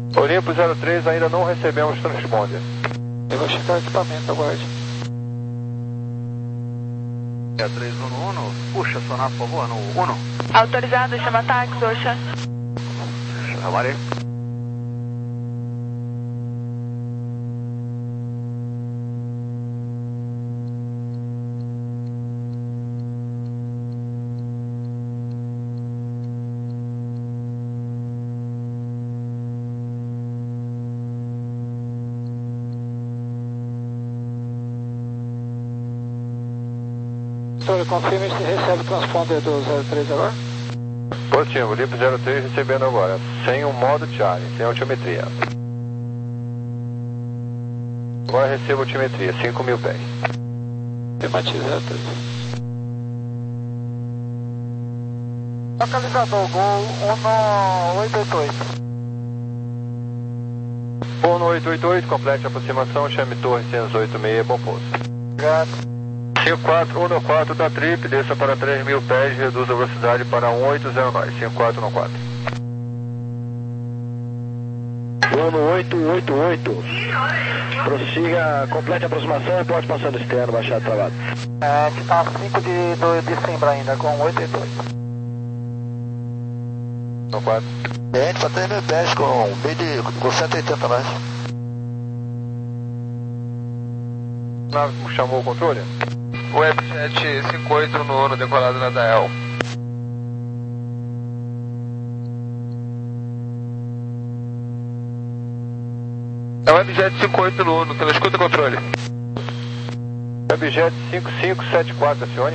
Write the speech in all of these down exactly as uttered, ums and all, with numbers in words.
Olimpo zero três, ainda não recebemos transponder. Eu vou checar o equipamento, aguarde. É três um no um, puxa, sonar por favor, no um. Autorizado, chama táxi, Oxa. Avarei. Confirme se recebe o transponder do zero três agora. Positivo, Olimpo zero três recebendo agora, sem o modo Charlie, sem altimetria. Agora recebo altimetria, cinco mil pés. Temati zero três. Localizador, Gol um oito oito oito. um oito oito oito, complete a aproximação, chame Torre cento e oitenta e seis, bom pouso. Obrigado. cinco quatro um quatro da Trip, desça para três mil pés, reduz a velocidade para um oito zero nove, cinco quatro um quatro. um oito oito oito, prossiga, complete a aproximação e pode passando externo, baixado travado. É, a gente tá cinco de, do, de Simbra ainda, com oito oito oito. um quatro. Gente, para três mil pés com, com cento e oitenta mais. Nave chamou o controle? Webjet cinquenta e oito no ano, decolado na Dael. É o Webjet cinquenta e oito no ano, que ela escuta controle. Webjet cinco cinco sete quatro, acione.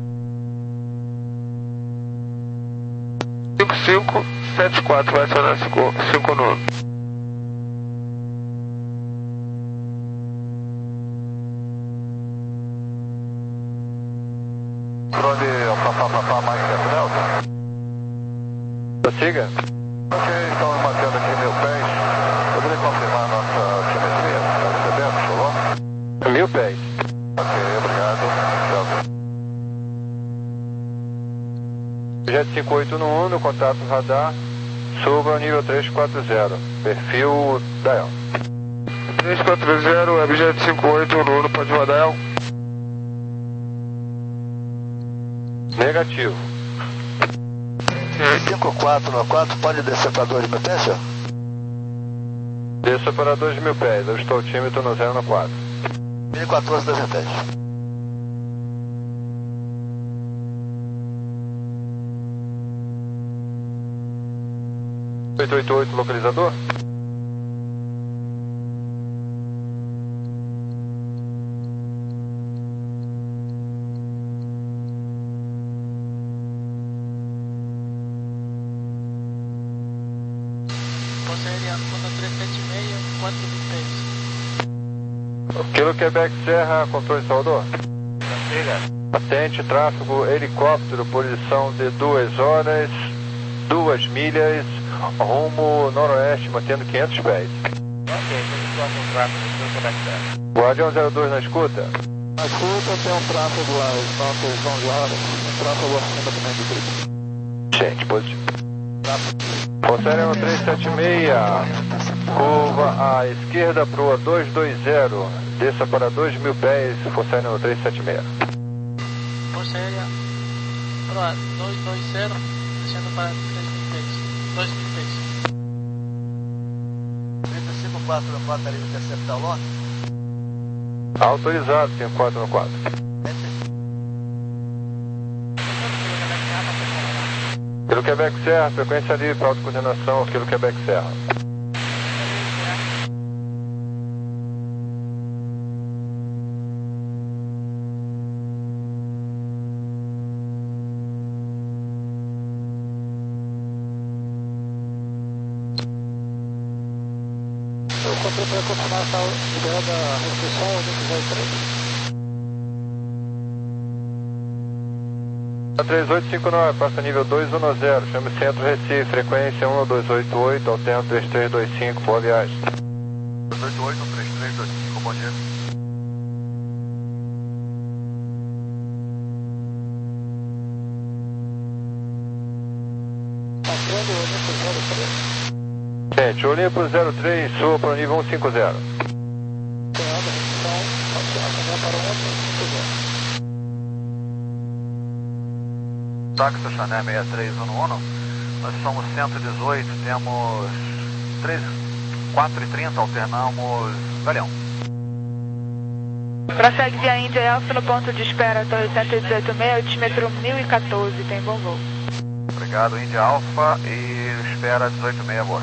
cinco cinco sete quatro, vai acionar cinco no ano. Prossiga. Ok, estamos marcando aqui mil pés. Poderia confirmar a nossa altimetria? Está recebendo, por favor? Mil pés. Ok, obrigado. Jet cinco oito no um, no contato radar, suba ao nível trezentos e quarenta, perfil Dial. trezentos e quarenta, Webjet cinquenta e oito no ano, pode rodar? Negativo. cinco quatro no quatro, pode descer para dois mil pés, senhor? Desça para dois mil pés, eu estou altímetro no zero quatro. mil e quatorze, dois mil pés. oito oito oito, localizador? Kilo Quebec Serra, controle Salvador. Atente, tráfego, helicóptero, posição de duas horas, duas milhas, rumo noroeste, mantendo quinhentos pés. Guardião zero dois na escuta. Na escuta tem um tráfego lá, os nossos João Joara, um tráfego acima também do grupo. Gente, positivo. Conselho trezentos e setenta e seis, curva à esquerda para o dois dois zero, desça para dois mil pés, Conselho trezentos e setenta e seis. Conselho para dois dois zero, descendo para três mil pés, dois mil pés. trinta e cinco quatro no quatro, ali interceptar o lote? Autorizado, cinco quatro no quatro. Kilo Quebec Serra, frequência livre para autocoordenação, Kilo Quebec Serra. Eu comprei para confirmar se está liberando a restrição ou não zero três. três oito cinco nove, passa nível dois um zero, chame Centro Recife, frequência um dois oito oito, alternado três três dois cinco, boa viagem. dois oito oito, três três dois cinco, bom dia. Passando o zero três. Gente, olhei para o zero três, soa para o nível cento e cinquenta. Táxi Chané seis três um um, nós somos cento e dezoito, temos três, quatro e trinta, alternamos Galeão. Prossegue via Índia Alfa no ponto de espera, Torre cento e dezoito meia, altímetro mil e quatorze, tem bom voo. Obrigado, Índia Alfa, e espera dezoito meia agora.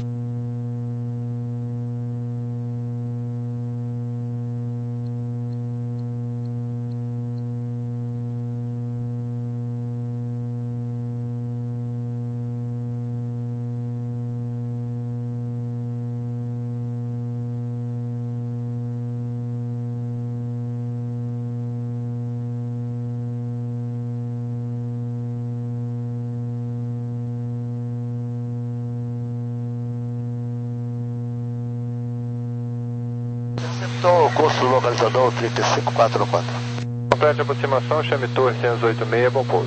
Então, curso localizador trinta e cinco quatrocentos e quatro. Complete a aproximação, chame Torre cento e dezoito meia, bom pouso.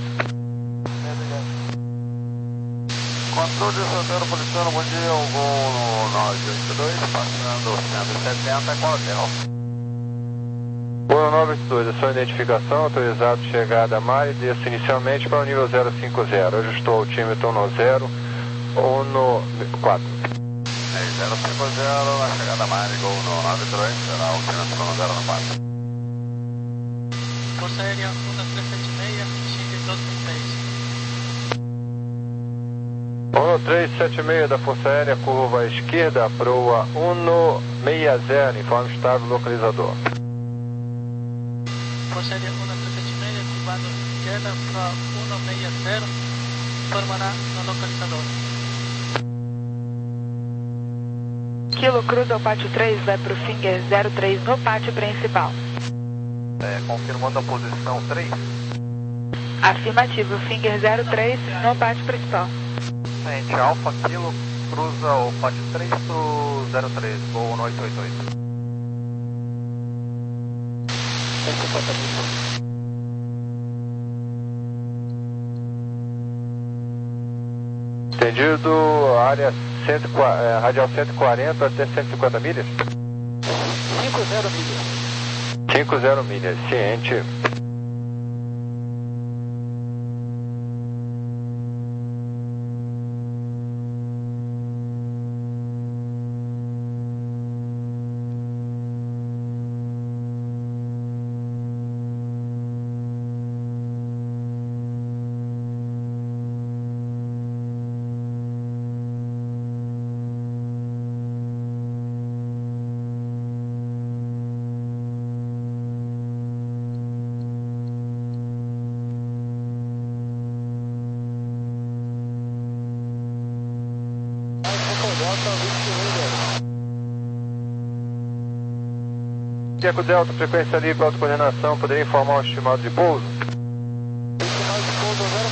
Controle de Metropolitano, bom dia, o voo no nove oito dois, passando cento e setenta, qual hotel? Voo nove oito dois, a sua identificação, autorizado chegada a mar e desce inicialmente para o nível zero cinquenta, ajustou o altímetro no zero, ou no quatro. zero cinquenta, na chegada a mar, gol no nove dois, será o altímetro no zero quatro. Força Aérea um três sete seis, Xingu dois mil e seis. um três sete seis da Força Aérea, curva à esquerda, proa um seis zero, informe estável localizador. Força Aérea um três sete seis, curvado esquerda para um seis zero, informará no localizador. Kilo cruza ao pátio três, vai para o Finger zero três no pátio principal. É, confirmando a posição três. Afirmativo, Finger zero três no pátio principal. Gente, Alfa Kilo cruza o pátio três pro zero três, voo no oito oito oito. Entendido, área cento e quarenta, é, radial cento e quarenta até cento e cinquenta milhas? cinquenta milhas. cinquenta milhas, ciente. Eco Delta, frequência livre, autocoordenação, poderia informar o estimado de pouso? Estimado de pouso zero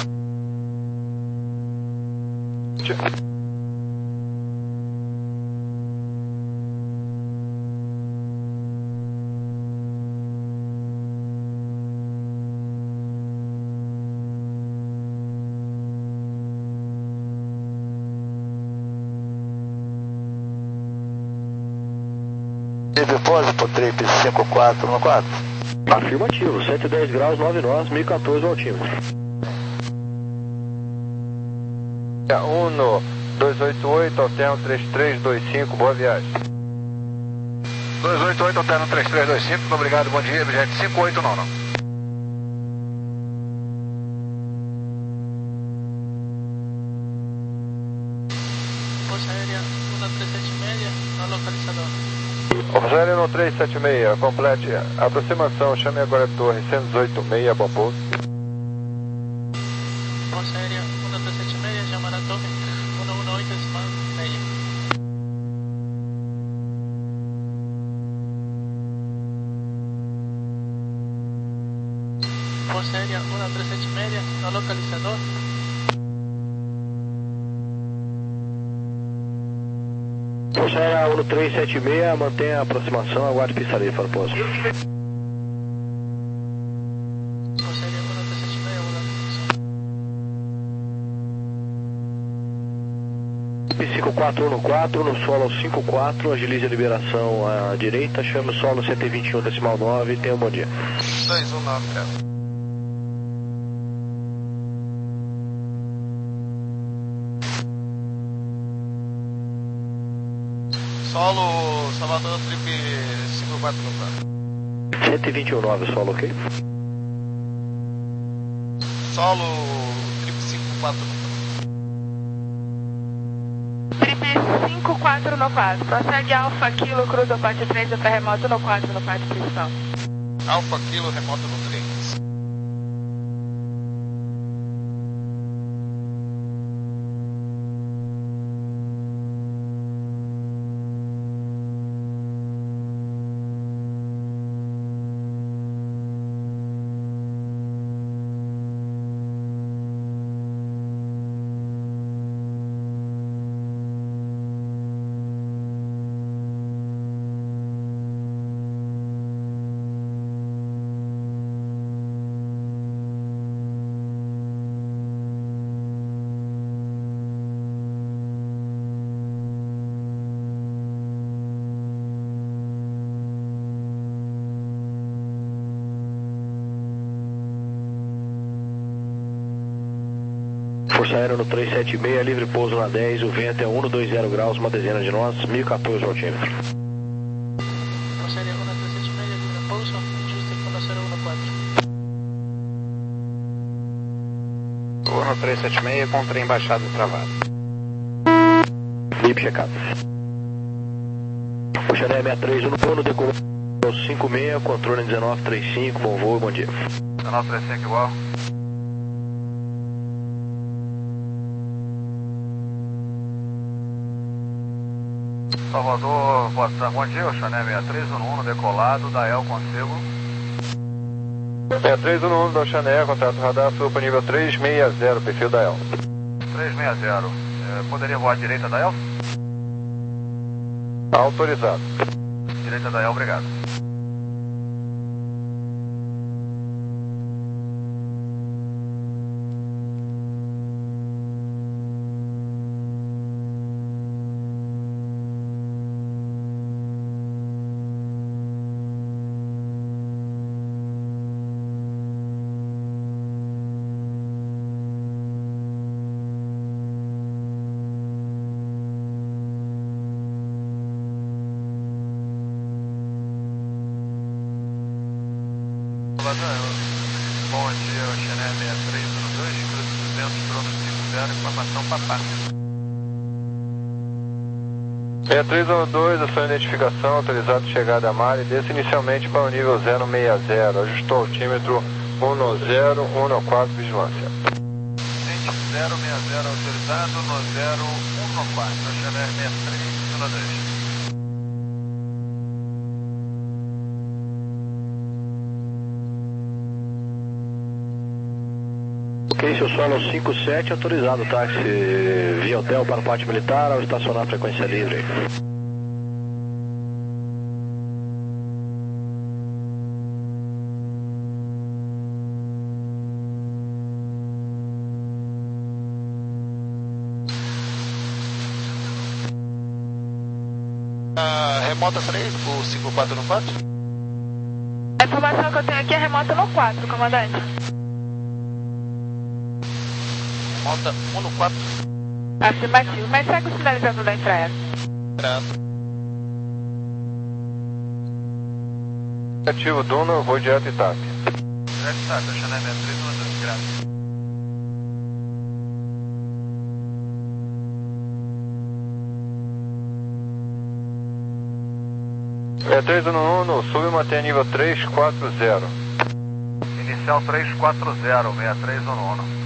quatro. Depósito trip cinco quatro um quatro. Afirmativo, cento e dez graus, nove nós, mil e quatorze o altímetro. um dois oito oito, alterno três três dois cinco, boa viagem. dois oito oito, alterno três três dois cinco, obrigado, bom dia, objeto cinco oito nove. Força Aérea um três sete seis, no localizador. Força Aérea um três sete seis, complete a aproximação, chame agora a Torre cento e dezoito meia, bom pouso. Força Aérea um três sete seis, chamará a Torre um um oito meia. Força Aérea um três sete seis, no localizador. Força Aérea um três sete seis, mantenha a aproximação, aguarde pista livre para o pouso. Força Aérea um três sete seis, Trip cinco quatro um quatro, no solo cinco quatro, agilize a liberação à direita, chame o solo cento e vinte e um decimal nove, tenha um bom dia. dois um nove, cara. Solo Salvador Trip cinco quatro um quatro. cento e vinte e um nove, solo, ok? Solo Trip cinco quatro um quatro. Trip cinco quatro no quatro. Prossegue Alfa Kilo, cruza o parte três, até remoto no quatro, no parte principal. Alfa Kilo, remoto no três. Força Aérea no trezentos e setenta e seis, livre pouso na dez, o vento é cento e vinte graus, uma dezena de nós, mil e quatorze o altímetro. Força Aérea um trezentos e setenta e seis, livre pouso, ajuste com Força Aérea um quatro. Turno trezentos e setenta e seis com trem baixado e travado. Lip checado. Força Aérea sessenta e três, um no plano, decolou cinco seis, controle dezenove trinta e cinco, bom voo, bom dia. dezenove trinta e cinco igual. Salvador, boa tarde. Bom dia, Oxané sessenta e três, um um, decolado, Dael consigo. sessenta e três, um um, da Oxané, contato radar, sul para nível trezentos e sessenta, perfil Dael. trezentos e sessenta, é, poderia voar à direita, Dael? Autorizado. Direita, Dael, obrigado. Bom dia, Oxané sessenta e três, um dois, cruze duzentos, trono cinco zero, informação papá. sessenta e três, um dois, a sua identificação, autorizado de chegada a mar e desce inicialmente para o nível zero sessenta, ajustou o altímetro um zero um quatro, vigilância. zero sessenta autorizado, no zero um quatro, Oxané sessenta e três, um dois. Ok, seu solo cinco sete, autorizado táxi via hotel para o pátio militar ao estacionar a frequência livre. Ah, remota três, o cinco quatro um quatro? A informação que eu tenho aqui é remota no quatro, comandante. Remota um no quatro. Afirmativo, mas segue o sinalizador da infraero. Ativo Duna, vou direto e TAP. Direto e TAP, Oxané sessenta e três, um dois, graças. sessenta e três, um um, sube mantém nível trezentos e quarenta. Inicial trezentos e quarenta, sessenta e três, um um.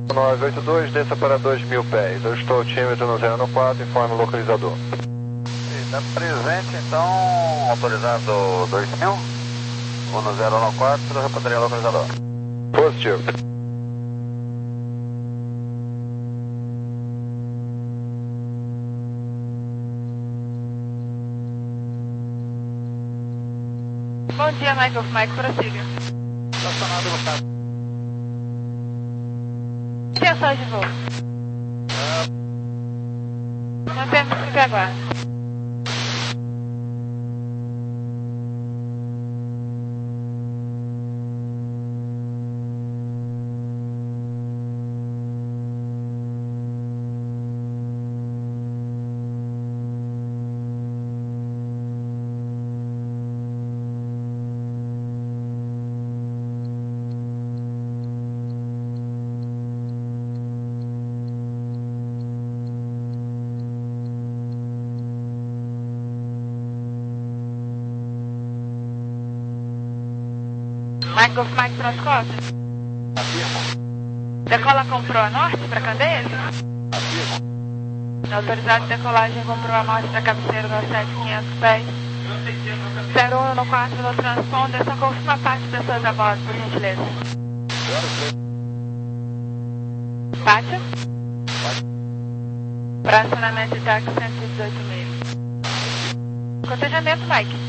nove oito dois, desça para dois mil pés. Eu estou altímetro no zero quatro, informe o localizador. Está presente, então, autorizado dois mil, ou no zero quatro, repodaria localizador. Positivo. Bom dia, Michael. Mike, prossiga. Estacionado no caso. Intenções de voo. Mantemos o que aguarda. Mike Golf Mike Transcosta. Decola com proa norte para Candeias? Autorizado de decolagem com proa norte para cabeceira no sete mil e quinhentos pés. zero um no quatro no transponder, só confirma a parte das pessoas a bordo, por gentileza. Pátio? Fracionamento de táxi cento e dezoito mil. Cotejamento, Mike.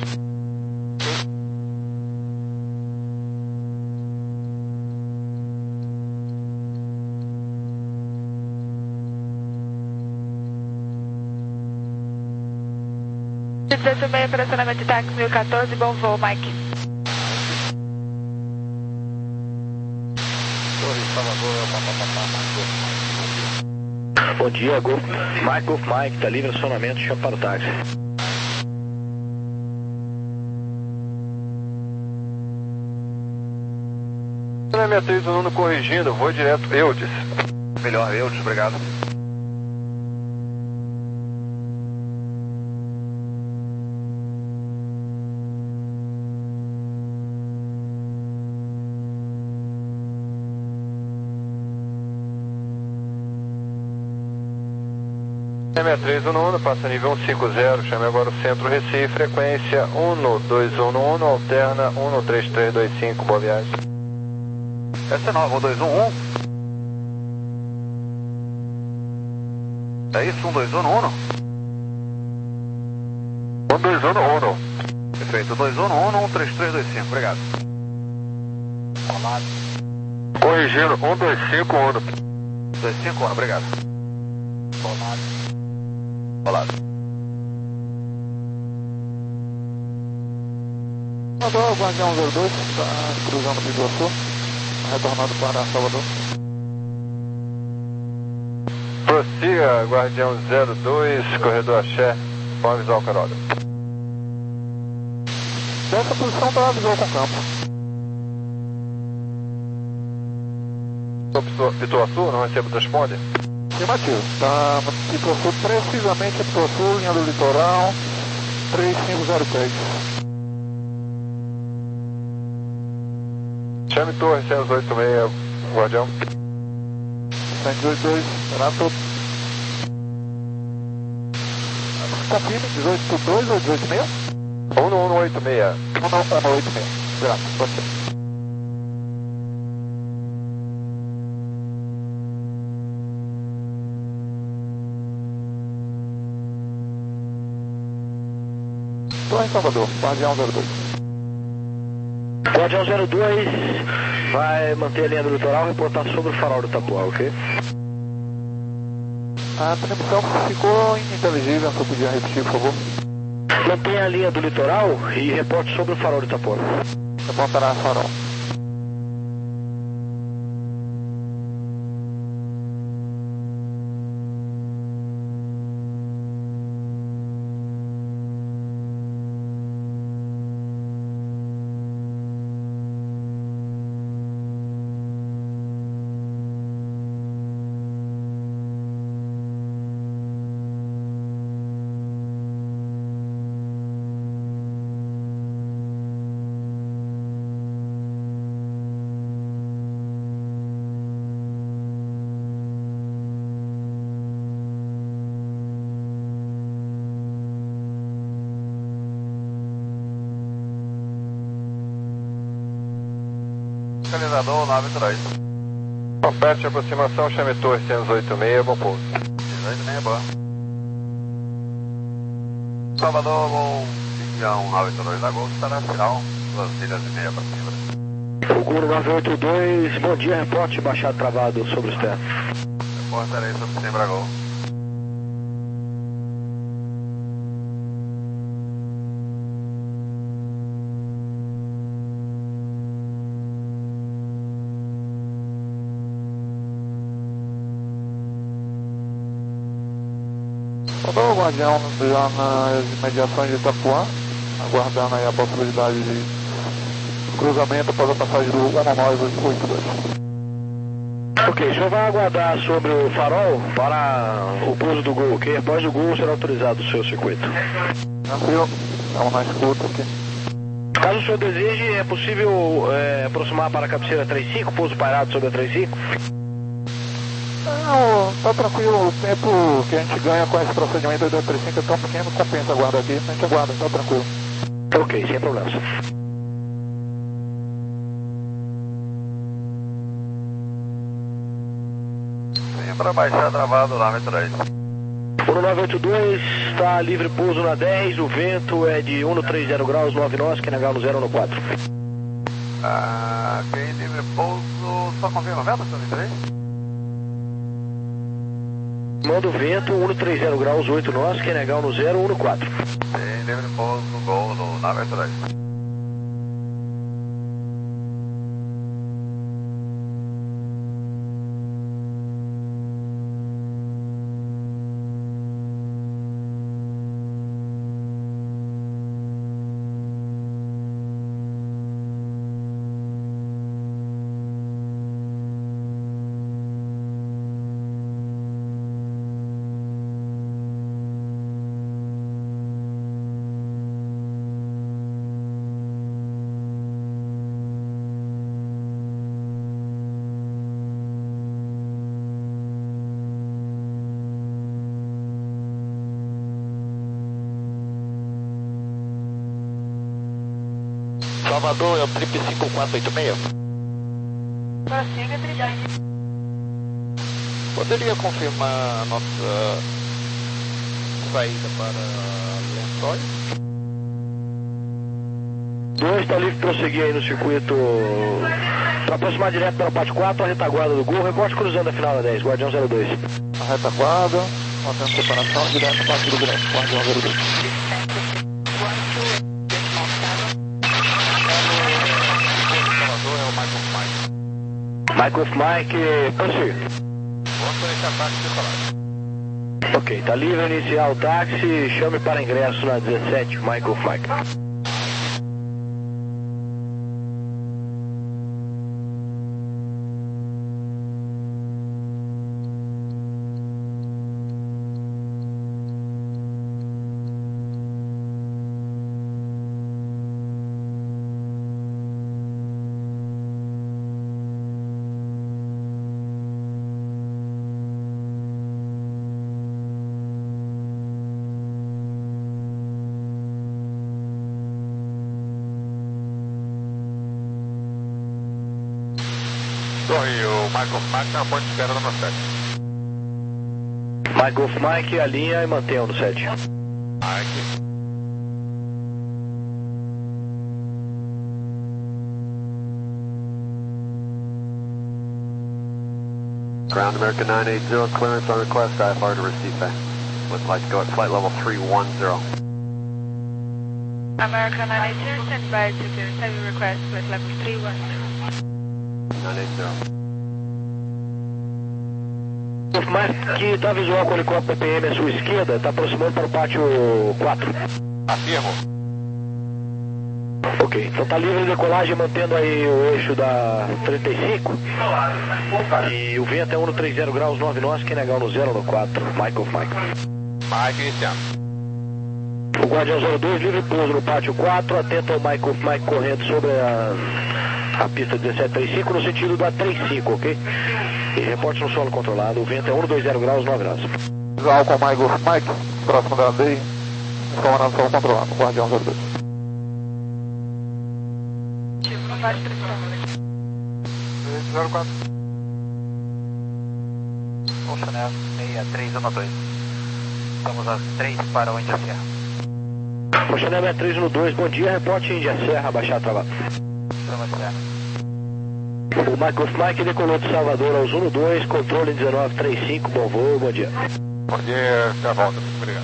dezoito meio, operacionamento de táxi mil e quatorze, bom voo, Mike. Bom dia, Golf Mike, Golf Mike, tá livre acionamento, chama para o táxi. sessenta e três, o Nuno corrigindo, vou direto, Eudes. Melhor, Eudes, obrigado. sessenta e três, o Nuno, passa nível cento e cinquenta, chame agora o centro Recife, frequência um dois um um, alterna um três três dois cinco, boa viagem. S nove, um dois um um. É isso, um dois um um? um dois um um. Perfeito, um dois um um, um três três dois cinco, obrigado. Olá. Corrigindo, um dois cinco um. dois cinco um, obrigado. Olá. Olá. Mandou o Guardião zero dois, está cruzando o Iguaçu, retornando para Salvador. Prossiga, Guardião zero dois, corredor Axé, pode avisar o Caroda. Dessa posição está avisou com o campo. Pituaçu, não recebo transponder? Afirmativo. Está no Pituaçu, precisamente em Pituaçu, linha do litoral, três cinco zero três. Chame Torre cento e oitenta e seis, Guardião. cento e oitenta e dois, Renato. Confirme, dezoito dois ou dezoito seis? um um oito seis. um um oito seis. Renato, pode ser. Estou em Salvador, Guardião zero dois. Guardião zero dois vai manter a linha do litoral e reportar sobre o farol do Itapuã, ok? A transmissão ficou ininteligível, se eu podia repetir, por favor. Mantenha a linha do litoral e reporte sobre o farol do Itapuã. Reportará farol. localizador nove três. Aperte aproximação, chame torre cento e oitenta e seis, bom pouso. cento e oitenta e seis, boa. Salvador, voo Pinhão nove dois Agosto, estará final, duas milhas e meia para cima. Procuro nove oito dois, bom dia, reporte baixado travado sobre o externo. Reportarei sobre o Sembragol. Salvador, Guardião já nas imediações de Itapuã, aguardando aí a possibilidade de cruzamento após a passagem do nove oito dois. Ok, o senhor vai aguardar sobre o farol para o pouso do Gol, ok? Após o Gol será autorizado o seu circuito. Tranquilo, estamos na escuta aqui. Caso o senhor deseje, é possível é, aproximar para a cabeceira trinta e cinco, pouso pairado sobre a trinta e cinco? Não, tá tranquilo, o tempo que a gente ganha com esse procedimento do trinta e cinco é tão pequeno, compensa a guarda aqui, a gente aguarda, tá tranquilo. Ok, sem problemas. Para baixar travado nove três. O nove oito dois está livre pouso na dez, o vento é de cento e trinta graus, nove nós, Q N H no zero um quatro. Ah, quem livre pouso, só confirma o vento, cento e três? Manda o vento, cento e trinta graus, oito nós, Q N H no zero um quatro. Quem livre pouso, Gol no nove três. Salvador, é o trip cinco quatro oito seis. Prossiga, Trip. Poderia confirmar a nossa saída para Lençóis? dois está livre para prosseguir aí no circuito para aproximar direto para a parte quatro, a retaguarda do Gol, reporte cruzando a final da dez, Guardião zero dois. A retaguarda, mantendo separação, direto para o grande, Guardião zero dois. Michael Mike, prossiga. Vamos conectar táxi separado. Ok, está livre iniciar o táxi, chame para ingresso na dezessete, Michael Mike. Torre, o Michael Mike está na ponte de espera da sete. Michael Mike, alinha e mantenha no sete. Mike. Ground American nine eight zero, clearance on request, I F R to Recife. Would like to go at flight level three one zero. American nine eight zero, stand by to receive your request with level three one zero. nine eight zero. Mike, que está visual com o helicóptero P M à sua esquerda, está aproximando para o pátio quatro. Afirmo. Ok, então está livre de decolagem, mantendo aí o eixo da trinta e cinco. E o vento é cento e trinta graus, nove nós, Q N H no zero um quatro, Michael Mike. Mike iniciando. O Guardião zero dois, livre pouso no pátio quatro, atento ao Michael Mike correndo sobre a, a pista dezessete trinta e cinco no sentido da trinta e cinco, ok? E reporte no solo controlado, o vento é cento e vinte graus, nove nós. Visual com o Michael Mike, próximo da D I, informando no solo controlado, Guardião zero dois. zero quatro. Oceané seis três um dois. Estamos às três para o Índia Serra. Oceané seis três um dois, bom dia, reporte Índia Serra, baixar a travada. Estamos Serra. O Mike of Mike decolou de Salvador aos um dois, controle dezenove trinta e cinco, bom voo, bom dia. Bom dia, até a volta. Obrigado.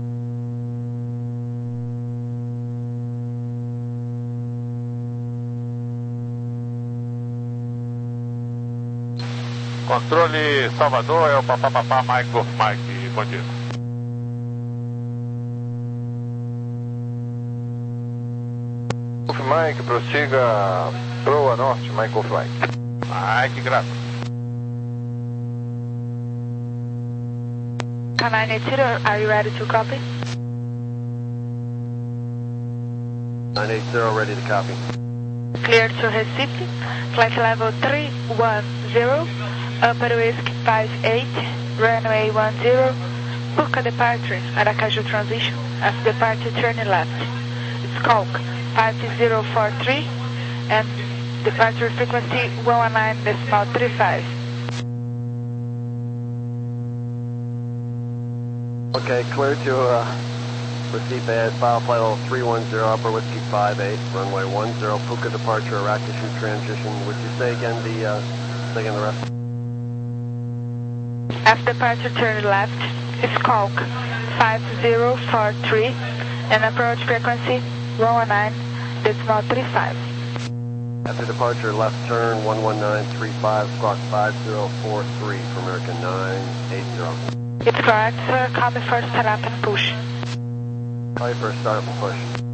Controle Salvador, é o papapá Mike of Mike, bom dia. Mike, prossiga proa norte, Mike of Mike. Mike, graças. K nine eight zero, are you ready to copy? nine eight zero, ready to copy. Clear to Recife, flight level three one zero, upper whiskey five eight, runway one zero, book a departure, Aracaju transition, after departure turn left. It's Calc five zero four three, and departure frequency one nine decimal three five. Okay, clear to uh, Recife at file flight level three one zero, upper whiskey five eight, runway one zero, Puka departure, Aracaju transition. Would you say again the, uh, say again the rest? After departure turn left, it's Calc five zero four three, and approach frequency one nine decimal three five. After departure, left turn one one nine three five, squawk five zero four three for American nine eight zero. It's correct, sir. Call me for start up and push. Call you for a start and push.